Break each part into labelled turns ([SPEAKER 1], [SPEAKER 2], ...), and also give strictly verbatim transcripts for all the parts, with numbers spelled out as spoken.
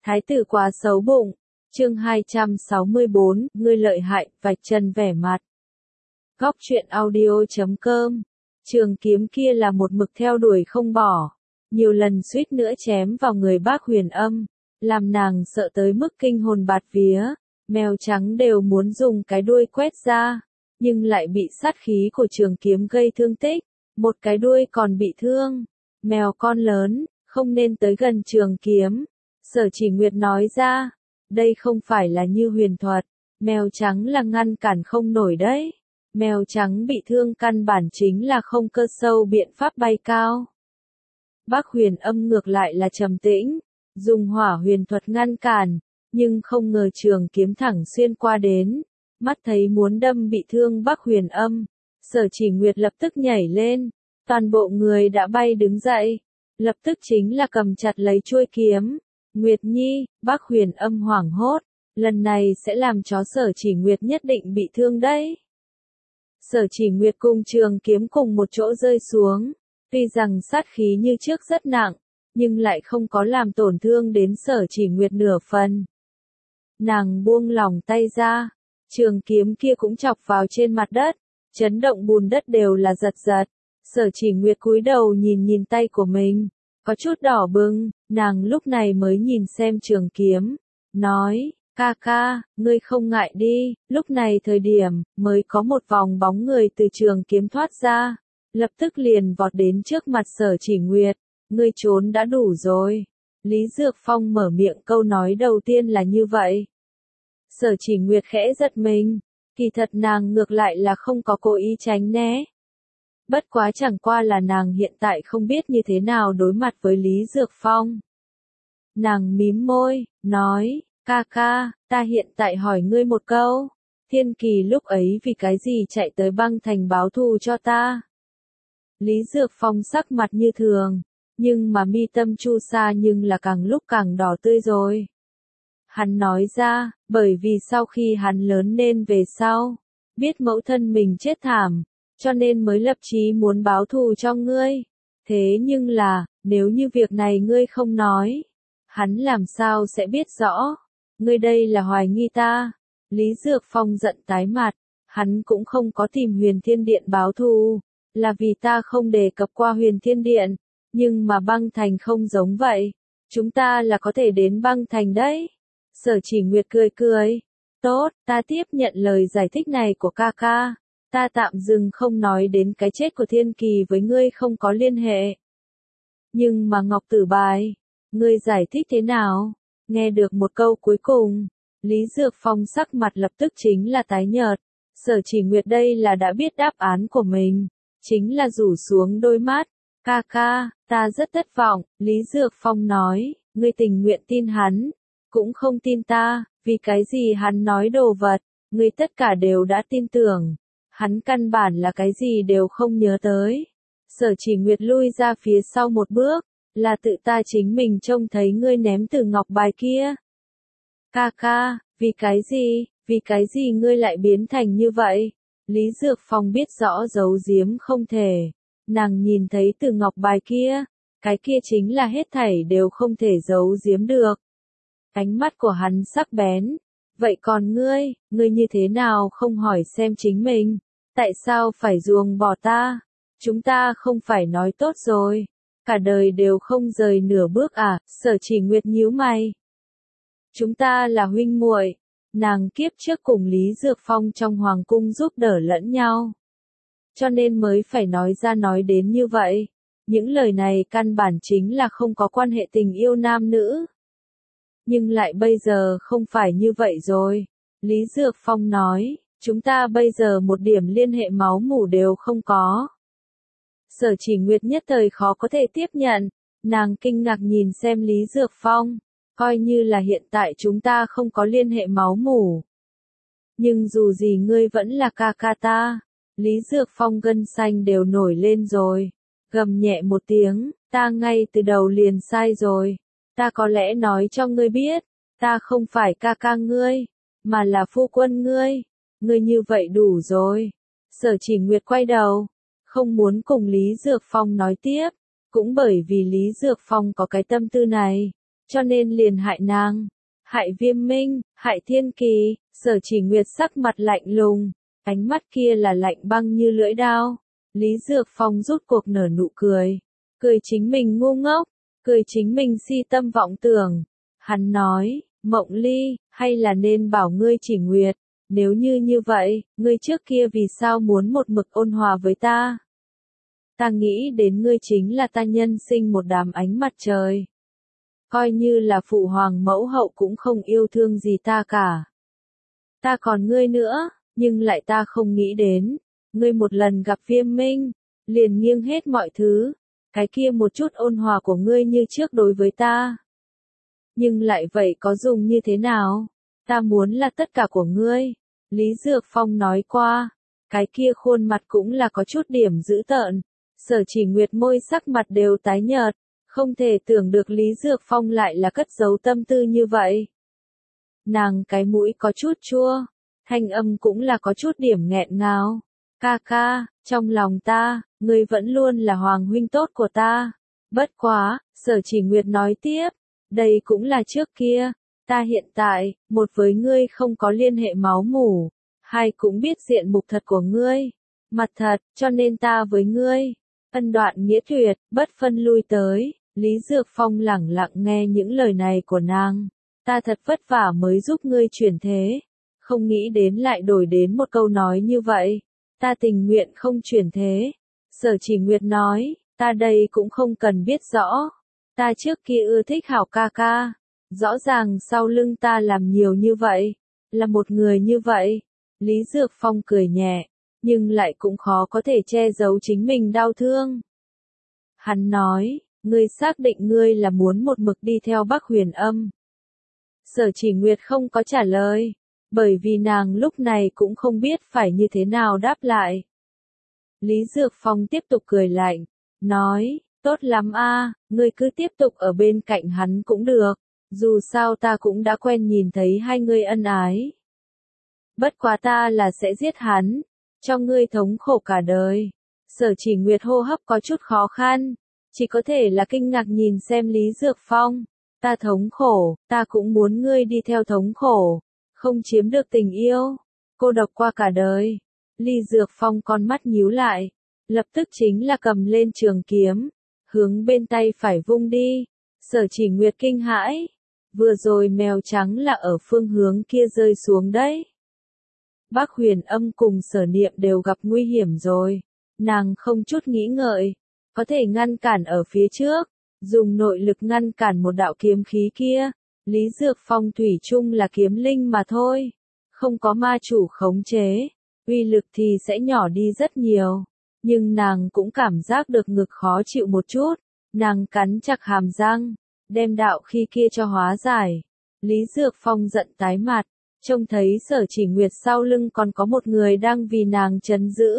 [SPEAKER 1] Thái tử quá xấu bụng. Chương hai trăm sáu mươi bốn, ngươi lợi hại, vạch trần vẻ mặt. Góc truyện audio chấm com. Trường kiếm kia là một mực theo đuổi không bỏ, nhiều lần suýt nữa chém vào người Bác Huyền Âm, làm nàng sợ tới mức kinh hồn bạt vía, mèo trắng đều muốn dùng cái đuôi quét ra, nhưng lại bị sát khí của trường kiếm gây thương tích, một cái đuôi còn bị thương. Mèo con lớn, không nên tới gần trường kiếm. Sở Chỉ Nguyệt nói ra, đây không phải là như huyền thuật, mèo trắng là ngăn cản không nổi đấy. Mèo trắng bị thương căn bản chính là không cơ sâu biện pháp bay cao. Bác Huyền Âm ngược lại là trầm tĩnh, dùng hỏa huyền thuật ngăn cản, nhưng không ngờ trường kiếm thẳng xuyên qua đến, mắt thấy muốn đâm bị thương Bác Huyền Âm. Sở Chỉ Nguyệt lập tức nhảy lên, toàn bộ người đã bay đứng dậy, lập tức chính là cầm chặt lấy chuôi kiếm. Nguyệt Nhi, Bác Huyền Âm hoảng hốt, lần này sẽ làm cho Sở Chỉ Nguyệt nhất định bị thương đấy. Sở Chỉ Nguyệt cùng trường kiếm cùng một chỗ rơi xuống, tuy rằng sát khí như trước rất nặng, nhưng lại không có làm tổn thương đến Sở Chỉ Nguyệt nửa phần. Nàng buông lỏng tay ra, trường kiếm kia cũng chọc vào trên mặt đất, chấn động bùn đất đều là giật giật. Sở Chỉ Nguyệt cúi đầu nhìn nhìn tay của mình, có chút đỏ bừng, nàng lúc này mới nhìn xem trường kiếm, nói, ca ca, ngươi không ngại đi. Lúc này thời điểm, mới có một vòng bóng người từ trường kiếm thoát ra, lập tức liền vọt đến trước mặt Sở Chỉ Nguyệt, ngươi trốn đã đủ rồi. Lý Dược Phong mở miệng câu nói đầu tiên là như vậy. Sở Chỉ Nguyệt khẽ giật mình, kỳ thật nàng ngược lại là không có cố ý tránh né. Bất quá chẳng qua là nàng hiện tại không biết như thế nào đối mặt với Lý Dược Phong. Nàng mím môi, nói, ca ca, ta hiện tại hỏi ngươi một câu, Thiên Kỳ lúc ấy vì cái gì chạy tới băng thành báo thù cho ta? Lý Dược Phong sắc mặt như thường, nhưng mà mi tâm chu sa nhưng là càng lúc càng đỏ tươi rồi. Hắn nói ra, bởi vì sau khi hắn lớn lên về sau, biết mẫu thân mình chết thảm, cho nên mới lập chí muốn báo thù cho ngươi. Thế nhưng là, nếu như việc này ngươi không nói, hắn làm sao sẽ biết rõ? Ngươi đây là hoài nghi ta. Lý Dược Phong giận tái mặt, hắn cũng không có tìm Huyền Thiên Điện báo thù, là vì ta không đề cập qua Huyền Thiên Điện, nhưng mà băng thành không giống vậy, chúng ta là có thể đến băng thành đấy. Sở Chỉ Nguyệt cười cười, tốt, ta tiếp nhận lời giải thích này của ca ca, ta tạm dừng không nói đến cái chết của Thiên Kỳ với ngươi không có liên hệ. Nhưng mà Ngọc Tử Bài, ngươi giải thích thế nào? Nghe được một câu cuối cùng, Lý Dược Phong sắc mặt lập tức chính là tái nhợt. Sở Chỉ Nguyệt đây là đã biết đáp án của mình, chính là rủ xuống đôi mắt. Ca ca, ta rất thất vọng. Lý Dược Phong nói, ngươi tình nguyện tin hắn, cũng không tin ta, vì cái gì hắn nói đồ vật, ngươi tất cả đều đã tin tưởng. Hắn căn bản là cái gì đều không nhớ tới. Sở Chỉ Nguyệt lui ra phía sau một bước, là tự ta chính mình trông thấy ngươi ném từ ngọc bài kia. Ca ca, vì cái gì, vì cái gì ngươi lại biến thành như vậy? Lý Dược Phong biết rõ giấu giếm không thể. Nàng nhìn thấy từ ngọc bài kia, cái kia chính là hết thảy đều không thể giấu giếm được. Ánh mắt của hắn sắc bén. Vậy còn ngươi, ngươi như thế nào không hỏi xem chính mình? Tại sao phải ruồng bỏ ta? Chúng ta không phải nói tốt rồi. Cả đời đều không rời nửa bước à? Sở Chỉ Nguyệt nhíu mày. Chúng ta là huynh muội. Nàng kiếp trước cùng Lý Dược Phong trong hoàng cung giúp đỡ lẫn nhau, cho nên mới phải nói ra nói đến như vậy. Những lời này căn bản chính là không có quan hệ tình yêu nam nữ. Nhưng lại bây giờ không phải như vậy rồi. Lý Dược Phong nói, chúng ta bây giờ một điểm liên hệ máu mủ đều không có. Sở Chỉ Nguyệt nhất thời khó có thể tiếp nhận, nàng kinh ngạc nhìn xem Lý Dược Phong, coi như là hiện tại chúng ta không có liên hệ máu mủ. Nhưng dù gì ngươi vẫn là ca ca ta. Lý Dược Phong gân xanh đều nổi lên rồi, gầm nhẹ một tiếng, ta ngay từ đầu liền sai rồi, ta có lẽ nói cho ngươi biết, ta không phải ca ca ngươi, mà là phu quân ngươi, ngươi như vậy đủ rồi. Sở Chỉ Nguyệt quay đầu, không muốn cùng Lý Dược Phong nói tiếp, cũng bởi vì Lý Dược Phong có cái tâm tư này, cho nên liền hại nàng, hại Viêm Minh, hại Thiên Kỳ. Sở Chỉ Nguyệt sắc mặt lạnh lùng, ánh mắt kia là lạnh băng như lưỡi dao. Lý Dược Phong rút cuộc nở nụ cười, cười chính mình ngu ngốc, cười chính mình si tâm vọng tưởng. Hắn nói, Mộng Ly, hay là nên bảo ngươi Chỉ Nguyệt, nếu như như vậy, ngươi trước kia vì sao muốn một mực ôn hòa với ta? Ta nghĩ đến ngươi chính là ta nhân sinh một đám ánh mặt trời. Coi như là phụ hoàng mẫu hậu cũng không yêu thương gì ta cả. Ta còn ngươi nữa, nhưng lại ta không nghĩ đến, ngươi một lần gặp Viêm Minh, liền nghiêng hết mọi thứ, cái kia một chút ôn hòa của ngươi như trước đối với ta. Nhưng lại vậy có dùng như thế nào? Ta muốn là tất cả của ngươi. Lý Dược Phong nói qua, cái kia khuôn mặt cũng là có chút điểm dữ tợn. Sở Chỉ Nguyệt môi sắc mặt đều tái nhợt, không thể tưởng được Lý Dược Phong lại là cất giấu tâm tư như vậy. Nàng cái mũi có chút chua, thanh âm cũng là có chút điểm nghẹn ngào. Ca ca, trong lòng ta, ngươi vẫn luôn là hoàng huynh tốt của ta. Bất quá, Sở Chỉ Nguyệt nói tiếp, đây cũng là trước kia, ta hiện tại, một với ngươi không có liên hệ máu mủ, hai cũng biết diện mục thật của ngươi, mặt thật, cho nên ta với ngươi, ân đoạn nghĩa tuyệt, bất phân lui tới. Lý Dược Phong lẳng lặng nghe những lời này của nàng, ta thật vất vả mới giúp ngươi chuyển thế, không nghĩ đến lại đổi đến một câu nói như vậy, ta tình nguyện không chuyển thế. Sở Chỉ Nguyệt nói, ta đây cũng không cần biết rõ, ta trước kia ưa thích Hảo ca ca, rõ ràng sau lưng ta làm nhiều như vậy, là một người như vậy. Lý Dược Phong cười nhẹ, nhưng lại cũng khó có thể che giấu chính mình đau thương. Hắn nói, ngươi xác định ngươi là muốn một mực đi theo Bắc Huyền Âm. Sở Chỉ Nguyệt không có trả lời, bởi vì nàng lúc này cũng không biết phải như thế nào đáp lại. Lý Dược Phong tiếp tục cười lạnh, nói, tốt lắm a, ngươi cứ tiếp tục ở bên cạnh hắn cũng được, dù sao ta cũng đã quen nhìn thấy hai ngươi ân ái. Bất quá ta là sẽ giết hắn, cho ngươi thống khổ cả đời. Sở Chỉ Nguyệt hô hấp có chút khó khăn, chỉ có thể là kinh ngạc nhìn xem Lý Dược Phong. Ta thống khổ, ta cũng muốn ngươi đi theo thống khổ, không chiếm được tình yêu, cô độc qua cả đời. Lý Dược Phong con mắt nhíu lại, lập tức chính là cầm lên trường kiếm, hướng bên tay phải vung đi. Sở Chỉ Nguyệt kinh hãi, vừa rồi mèo trắng là ở phương hướng kia rơi xuống đấy. Bắc Huyền Âm cùng Sở Niệm đều gặp nguy hiểm rồi, nàng không chút nghĩ ngợi, có thể ngăn cản ở phía trước, dùng nội lực ngăn cản một đạo kiếm khí kia. Lý Dược Phong thủy chung là kiếm linh mà thôi, không có ma chủ khống chế, uy lực thì sẽ nhỏ đi rất nhiều, nhưng nàng cũng cảm giác được ngực khó chịu một chút, nàng cắn chặt hàm răng, đem đạo khí kia cho hóa giải. Lý Dược Phong giận tái mặt, trông thấy Sở Chỉ Nguyệt sau lưng còn có một người đang vì nàng trấn giữ.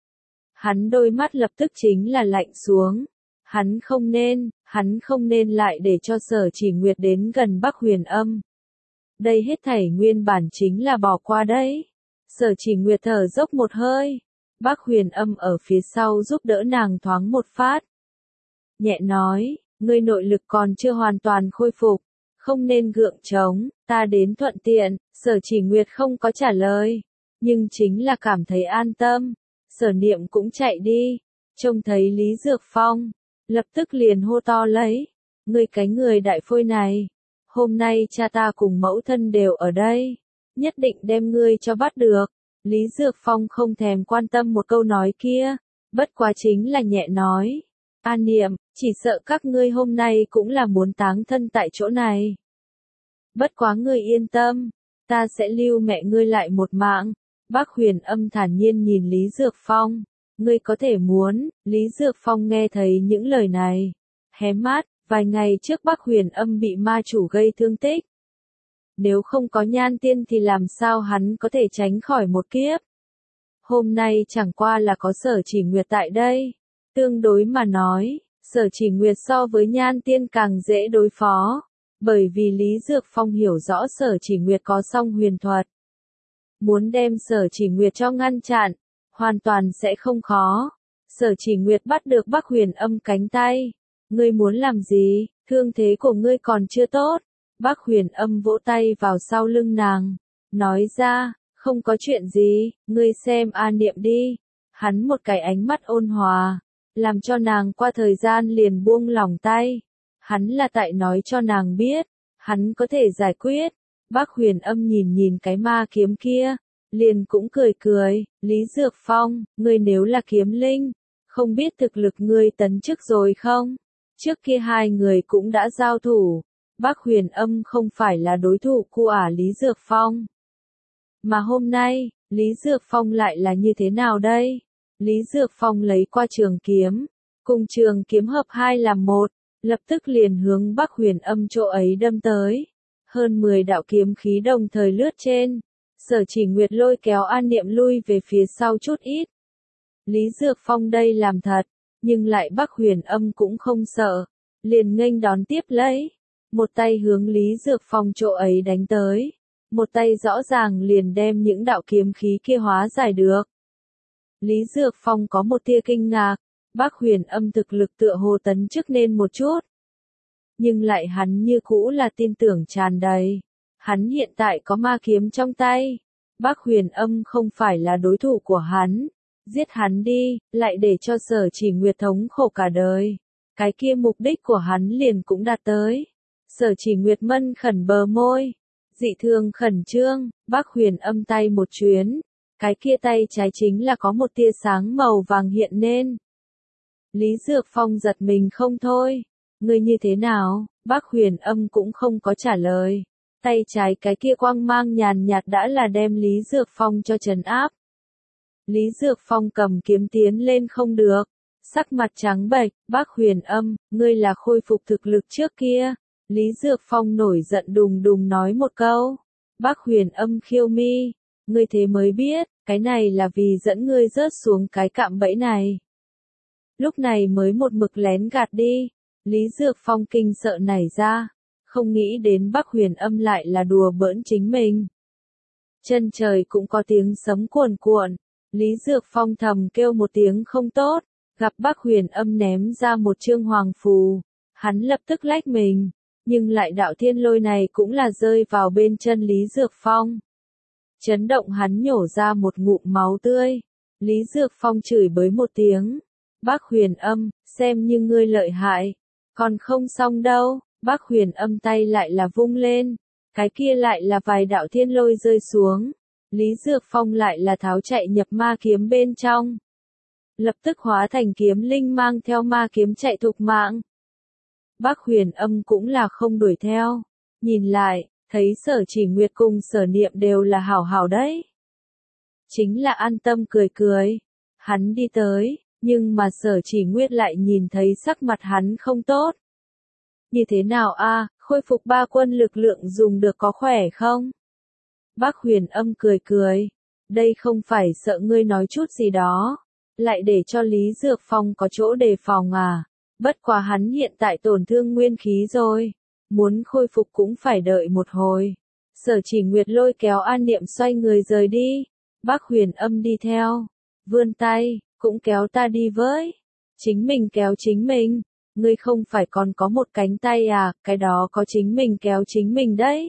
[SPEAKER 1] Hắn đôi mắt lập tức chính là lạnh xuống. Hắn không nên, hắn không nên lại để cho Sở Chỉ Nguyệt đến gần Bắc Huyền Âm. Đây hết thảy nguyên bản chính là bỏ qua đấy. Sở Chỉ Nguyệt thở dốc một hơi. Bắc Huyền Âm ở phía sau giúp đỡ nàng thoáng một phát. Nhẹ nói, ngươi nội lực còn chưa hoàn toàn khôi phục, không nên gượng chống, ta đến thuận tiện. Sở Chỉ Nguyệt không có trả lời, nhưng chính là cảm thấy an tâm. Sở Niệm cũng chạy đi, trông thấy Lý Dược Phong, lập tức liền hô to lấy, ngươi cái người đại phôi này, hôm nay cha ta cùng mẫu thân đều ở đây, nhất định đem ngươi cho bắt được. Lý Dược Phong không thèm quan tâm một câu nói kia, bất quá chính là nhẹ nói, A Niệm, chỉ sợ các ngươi hôm nay cũng là muốn táng thân tại chỗ này. Bất quá ngươi yên tâm, ta sẽ lưu mẹ ngươi lại một mạng. Bắc Huyền Âm thản nhiên nhìn Lý Dược Phong, ngươi có thể muốn. Lý Dược Phong nghe thấy những lời này, hé mắt, vài ngày trước Bắc Huyền Âm bị ma chủ gây thương tích. Nếu không có Nhan Tiên thì làm sao hắn có thể tránh khỏi một kiếp. Hôm nay chẳng qua là có Sở Chỉ Nguyệt tại đây, tương đối mà nói, Sở Chỉ Nguyệt so với Nhan Tiên càng dễ đối phó, bởi vì Lý Dược Phong hiểu rõ Sở Chỉ Nguyệt có song huyền thuật. Muốn đem Sở Chỉ Nguyệt cho ngăn chặn, hoàn toàn sẽ không khó. Sở Chỉ Nguyệt bắt được Bắc Huyền Âm cánh tay. Ngươi muốn làm gì? thương thế của ngươi còn chưa tốt. Bác Huyền Âm vỗ tay vào sau lưng nàng, nói ra, không có chuyện gì, ngươi xem A Niệm đi. Hắn một cái ánh mắt ôn hòa, làm cho nàng qua thời gian liền buông lỏng tay. Hắn là tại nói cho nàng biết, hắn có thể giải quyết. Bác Huyền Âm nhìn nhìn cái ma kiếm kia, liền cũng cười cười, Lý Dược Phong, ngươi nếu là kiếm linh, không biết thực lực ngươi tấn chức rồi không? Trước kia hai người cũng đã giao thủ, Bác Huyền Âm không phải là đối thủ của ả Lý Dược Phong. Mà hôm nay, Lý Dược Phong lại là như thế nào đây? Lý Dược Phong lấy qua trường kiếm, cùng trường kiếm hợp hai làm một, lập tức liền hướng Bác Huyền Âm chỗ ấy đâm tới. Hơn mười đạo kiếm khí đồng thời lướt trên, Sở Chỉ Nguyệt lôi kéo An Niệm lui về phía sau chút ít. Lý Dược Phong đây làm thật, nhưng lại Bác Huyền Âm cũng không sợ, liền nghênh đón tiếp lấy, một tay hướng Lý Dược Phong chỗ ấy đánh tới, một tay rõ ràng liền đem những đạo kiếm khí kia hóa giải được. Lý Dược Phong có một tia kinh ngạc, Bác Huyền Âm thực lực tựa hồ tấn chức nên một chút. Nhưng lại hắn như cũ là tin tưởng tràn đầy. Hắn hiện tại có ma kiếm trong tay. Bác Huyền Âm không phải là đối thủ của hắn. Giết hắn đi, lại để cho Sở Chỉ Nguyệt thống khổ cả đời. Cái kia mục đích của hắn liền cũng đạt tới. Sở Chỉ Nguyệt mân khẩn bờ môi. Dị thường khẩn trương, Bác Huyền Âm tay một chuyến. Cái kia tay trái chính là có một tia sáng màu vàng hiện nên. Lý Dược Phong giật mình không thôi. Ngươi như thế nào? Bác Huyền Âm cũng không có trả lời. Tay trái cái kia quang mang nhàn nhạt đã là đem Lý Dược Phong cho trấn áp. Lý Dược Phong cầm kiếm tiến lên không được. Sắc mặt trắng bệch, Bác Huyền Âm, ngươi là khôi phục thực lực trước kia. Lý Dược Phong nổi giận đùng đùng nói một câu. Bác Huyền Âm khiêu mi. Ngươi thế mới biết, cái này là vì dẫn ngươi rớt xuống cái cạm bẫy này. Lúc này mới một mực lén gạt đi. Lý Dược Phong kinh sợ nảy ra, không nghĩ đến Bác Huyền Âm lại là đùa bỡn chính mình. Chân trời cũng có tiếng sấm cuồn cuộn, Lý Dược Phong thầm kêu một tiếng không tốt, gặp Bác Huyền Âm ném ra một chương hoàng phù, hắn lập tức lách mình, nhưng lại đạo thiên lôi này cũng là rơi vào bên chân Lý Dược Phong. Chấn động hắn nhổ ra một ngụm máu tươi, Lý Dược Phong chửi bới một tiếng, Bác Huyền Âm, xem như ngươi lợi hại. Còn không xong đâu, Bác Huyền Âm tay lại là vung lên, cái kia lại là vài đạo thiên lôi rơi xuống, Lý Dược Phong lại là tháo chạy nhập ma kiếm bên trong. Lập tức hóa thành kiếm linh mang theo ma kiếm chạy thục mạng. Bác Huyền Âm cũng là không đuổi theo, nhìn lại, thấy Sở Chỉ Nguyệt cùng Sở Niệm đều là hảo hảo đấy. Chính là an tâm cười cười, hắn đi tới. Nhưng mà Sở Chỉ Nguyệt lại nhìn thấy sắc mặt hắn không tốt. Như thế nào a, khôi phục ba quân lực lượng dùng được có khỏe không? Bác Huyền Âm cười cười. Đây không phải sợ ngươi nói chút gì đó. Lại để cho Lý Dược Phong có chỗ đề phòng à. Bất quá hắn hiện tại tổn thương nguyên khí rồi. Muốn khôi phục cũng phải đợi một hồi. Sở Chỉ Nguyệt lôi kéo An Niệm xoay người rời đi. Bác Huyền Âm đi theo. Vươn tay. Cũng kéo ta đi với. Chính mình kéo chính mình. Ngươi không phải còn có một cánh tay à, cái đó có chính mình kéo chính mình đấy.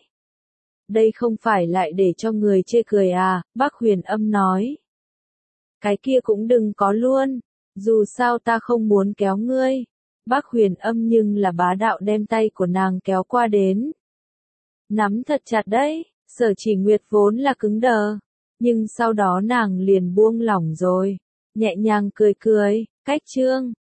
[SPEAKER 1] Đây không phải lại để cho người chê cười à, Bác Huyền Âm nói. Cái kia cũng đừng có luôn, dù sao ta không muốn kéo ngươi. Bác Huyền Âm nhưng là bá đạo đem tay của nàng kéo qua đến. Nắm thật chặt đấy, Sở Chỉ Nguyệt vốn là cứng đờ. Nhưng sau đó nàng liền buông lỏng rồi. Nhẹ nhàng cười cười, cách chương,